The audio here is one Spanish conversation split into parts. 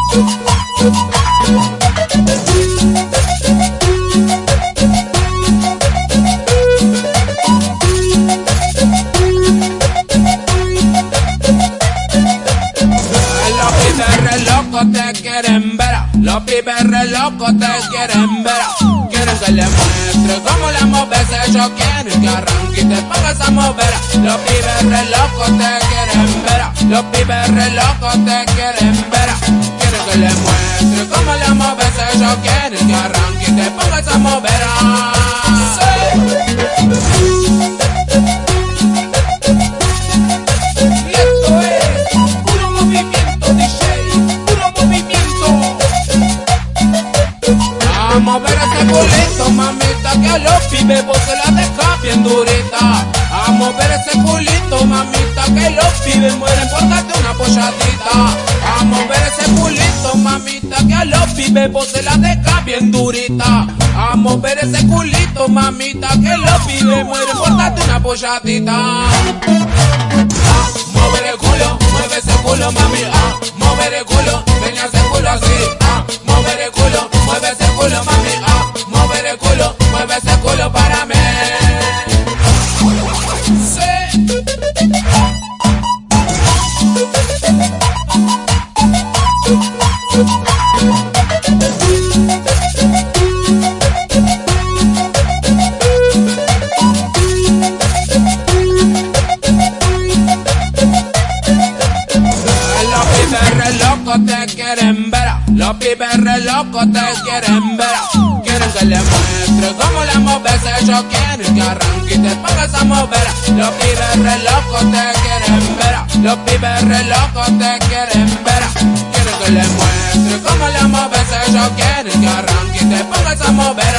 Te quieren ver, los pibes re locos te quieren ver. Quieren que les muestre cómo la moves, ellos quieren que arranque y te pongas a mover. Los pibes re locos te quieren ver, los pibes re locos te quieren ver. Quieren que les muestre cómo la moves, ellos quieren que arranque y te pongas a mover. A mover ese culito, mamita, que a los pibes vos se la dejas bien durita. A mover ese culito, mamita, que los pibes mueren por darte una polladita. A mover ese culito, mamita, que a los pibes vos se la dejas bien durita. A mover ese culito, mamita, que los pibes mueren por darte una polladita. Mover el culo, mueve ese culo, mami. Mover el culo, ven a ese culo así. Mover el culo, mueve ese culo, mami. Mover el culo, mueve ese culo para mí. Sí. Te quieren ver, los pibes re locos te quieren ver. Quieren que les muestre cómo la moves, ellos quieren que arranque y te pongas a mover. Los pibes re locos te quieren ver, los pibes re locos te quieren ver. Quieren que les muestre cómo la moves, ellos quieren que arranque y te pongas a mover.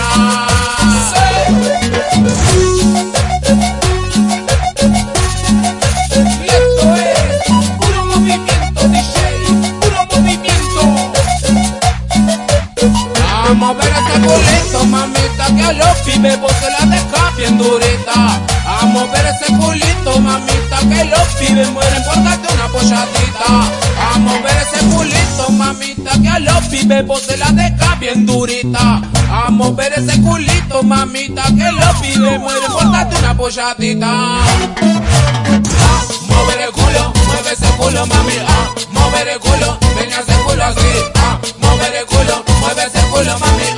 A mover ese culito, mamita, que a los pibes vos se la dejas bien durita. A mover ese culito, mamita, que los pibes mueren por darte una polladita. A mover ese culito, mamita, que a los pibes vos se la dejas bien durita. A mover ese culito, mamita, que los pibes mueren por darte una polladita. Mover el culo, mueve ese culo, mami. Mover el culo, ven a ese culo así. Mover el culo, mueve ese culo, mami.